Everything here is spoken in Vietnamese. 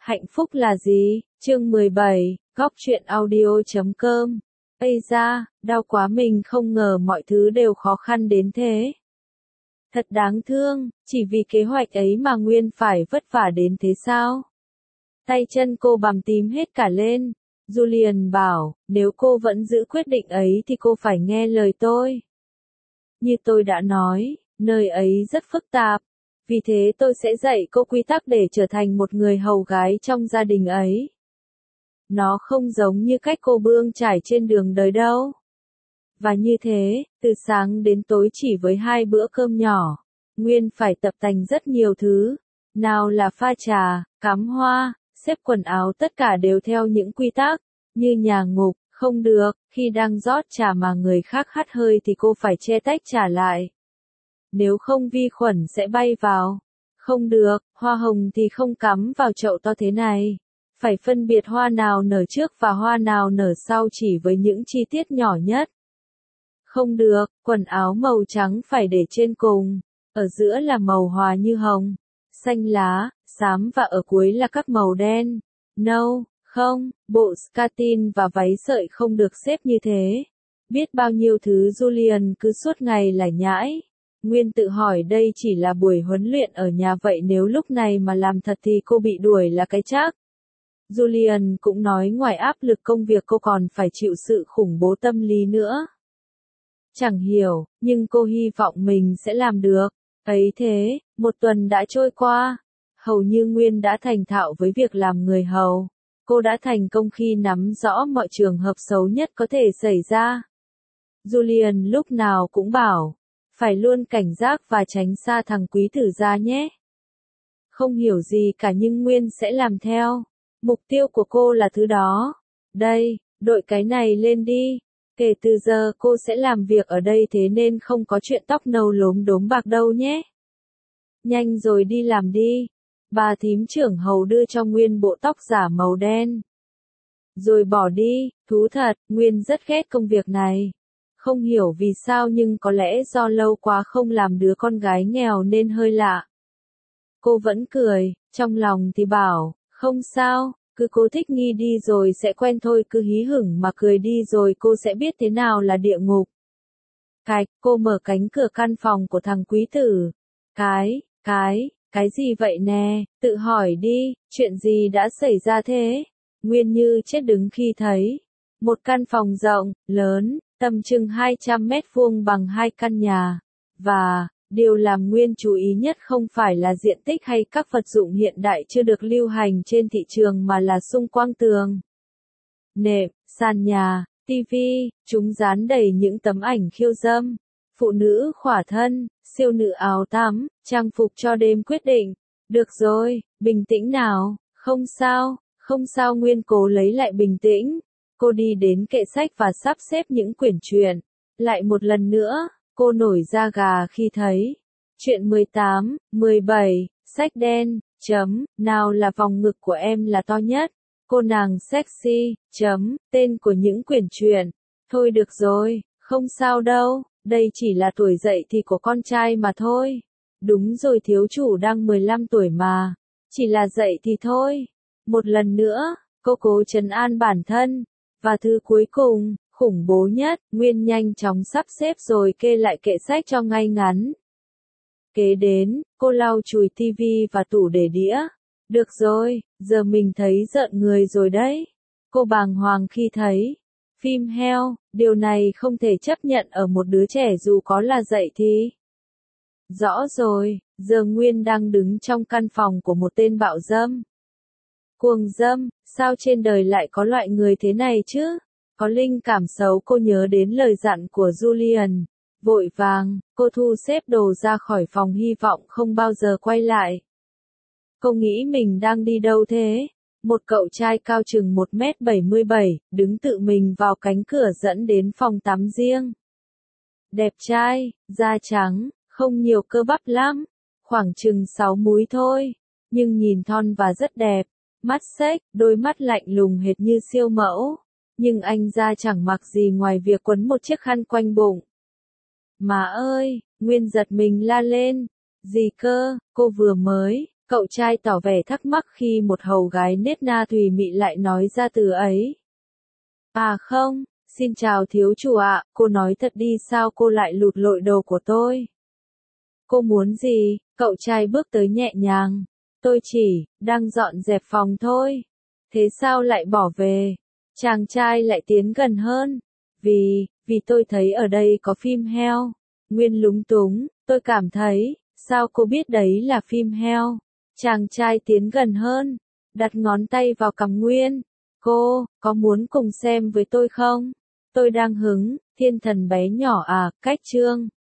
Hạnh phúc là gì? Chương 17, Góc truyện audio.com. Ây da, đau quá, mình không ngờ mọi thứ đều khó khăn đến thế. Thật đáng thương, chỉ vì kế hoạch ấy mà Nguyên phải vất vả đến thế sao? Tay chân cô bầm tím hết cả lên. Julian bảo, nếu cô vẫn giữ quyết định ấy thì cô phải nghe lời tôi. Như tôi đã nói, nơi ấy rất phức tạp. Vì thế tôi sẽ dạy cô quy tắc để trở thành một người hầu gái trong gia đình ấy. Nó không giống như cách cô bươn trải trên đường đời đâu. Và như thế, từ sáng đến tối chỉ với 2 bữa cơm nhỏ, Nguyên phải tập tành rất nhiều thứ. Nào là pha trà, cắm hoa, xếp quần áo, tất cả đều theo những quy tắc, như nhà ngục, không được, khi đang rót trà mà người khác hắt hơi thì cô phải che tách trà lại. Nếu không vi khuẩn sẽ bay vào. Không được, hoa hồng thì không cắm vào chậu to thế này. Phải phân biệt hoa nào nở trước và hoa nào nở sau chỉ với những chi tiết nhỏ nhất. Không được, quần áo màu trắng phải để trên cùng. Ở giữa là màu hòa như hồng, xanh lá, xám và ở cuối là các màu đen, nâu, không, bộ skatin và váy sợi không được xếp như thế. Biết bao nhiêu thứ Julian cứ suốt ngày lải nhải. Nguyên tự hỏi đây chỉ là buổi huấn luyện ở nhà vậy nếu lúc này mà làm thật thì cô bị đuổi là cái chắc. Julian cũng nói ngoài áp lực công việc cô còn phải chịu sự khủng bố tâm lý nữa. Chẳng hiểu, nhưng cô hy vọng mình sẽ làm được. Ấy thế, 1 tuần đã trôi qua. Hầu như Nguyên đã thành thạo với việc làm người hầu. Cô đã thành công khi nắm rõ mọi trường hợp xấu nhất có thể xảy ra. Julian lúc nào cũng bảo, phải luôn cảnh giác và tránh xa thằng quý tử gia nhé. Không hiểu gì cả nhưng Nguyên sẽ làm theo. Mục tiêu của cô là thứ đó. Đây, đội cái này lên đi. Kể từ giờ cô sẽ làm việc ở đây thế nên không có chuyện tóc nâu lốm đốm bạc đâu nhé. Nhanh rồi đi làm đi. Bà thím trưởng hầu đưa cho Nguyên bộ tóc giả màu đen. Rồi bỏ đi, thú thật, Nguyên rất ghét công việc này. Không hiểu vì sao nhưng có lẽ do lâu quá không làm đứa con gái nghèo nên hơi lạ. Cô vẫn cười, trong lòng thì bảo, không sao, cứ cố thích nghi đi rồi sẽ quen thôi, cứ hí hửng mà cười đi rồi cô sẽ biết thế nào là địa ngục. Cô mở cánh cửa căn phòng của thằng quý tử. Cái gì vậy nè, tự hỏi đi, chuyện gì đã xảy ra thế? Nguyên như chết đứng khi thấy một căn phòng rộng, lớn, tầm chừng 200 mét vuông bằng 2 căn nhà. Và, điều làm Nguyên chú ý nhất không phải là diện tích hay các vật dụng hiện đại chưa được lưu hành trên thị trường mà là xung quanh tường, nệm, sàn nhà, tivi, chúng dán đầy những tấm ảnh khiêu dâm, phụ nữ khỏa thân, siêu nữ áo tắm, trang phục cho đêm quyết định. Được rồi, bình tĩnh nào, không sao Nguyên cố lấy lại bình tĩnh. Cô đi đến kệ sách và sắp xếp những quyển truyện. Lại một lần nữa, cô nổi da gà khi thấy truyện 18, 17, sách đen, nào là vòng ngực của em là to nhất. Cô nàng sexy, tên của những quyển truyện. Thôi được rồi, không sao đâu, đây chỉ là tuổi dậy thì của con trai mà thôi. Đúng rồi, thiếu chủ đang 15 tuổi mà. Chỉ là dậy thì thôi. Một lần nữa, cô cố trấn an bản thân. Và thứ cuối cùng, khủng bố nhất, Nguyên nhanh chóng sắp xếp rồi kê lại kệ sách cho ngay ngắn. Kế đến, cô lau chùi tivi và tủ để đĩa. Được rồi, giờ mình thấy rợn người rồi đấy. Cô bàng hoàng khi thấy phim heo, điều này không thể chấp nhận ở một đứa trẻ dù có là dậy thì. Rõ rồi, giờ Nguyên đang đứng trong căn phòng của một tên bạo dâm. Cuồng dâm, sao trên đời lại có loại người thế này chứ? Có linh cảm xấu, cô nhớ đến lời dặn của Julian. Vội vàng, cô thu xếp đồ ra khỏi phòng hy vọng không bao giờ quay lại. Cô nghĩ mình đang đi đâu thế? Một cậu trai cao chừng 1m77, đứng tự mình vào cánh cửa dẫn đến phòng tắm riêng. Đẹp trai, da trắng, không nhiều cơ bắp lắm, khoảng chừng 6 múi thôi, nhưng nhìn thon và rất đẹp. Mắt xếch, đôi mắt lạnh lùng hệt như siêu mẫu. Nhưng anh ra chẳng mặc gì ngoài việc quấn một chiếc khăn quanh bụng. Má ơi, Nguyên giật mình la lên. Gì cơ, cô vừa mới Cậu trai tỏ vẻ thắc mắc khi một hầu gái nết na thùy mị lại nói ra từ ấy. À không, xin chào thiếu chủ ạ, cô nói thật đi sao cô lại lụt lội đồ của tôi? Cô muốn gì? Cậu trai bước tới nhẹ nhàng. Tôi chỉ, đang dọn dẹp phòng thôi. Thế sao lại bỏ về? Chàng trai lại tiến gần hơn. Vì tôi thấy ở đây có phim heo. Nguyên lúng túng, tôi cảm thấy, sao cô biết đấy là phim heo? Chàng trai tiến gần hơn, đặt ngón tay vào cằm Nguyên. Cô, có muốn cùng xem với tôi không? Tôi đang hứng, thiên thần bé nhỏ à, cách chương.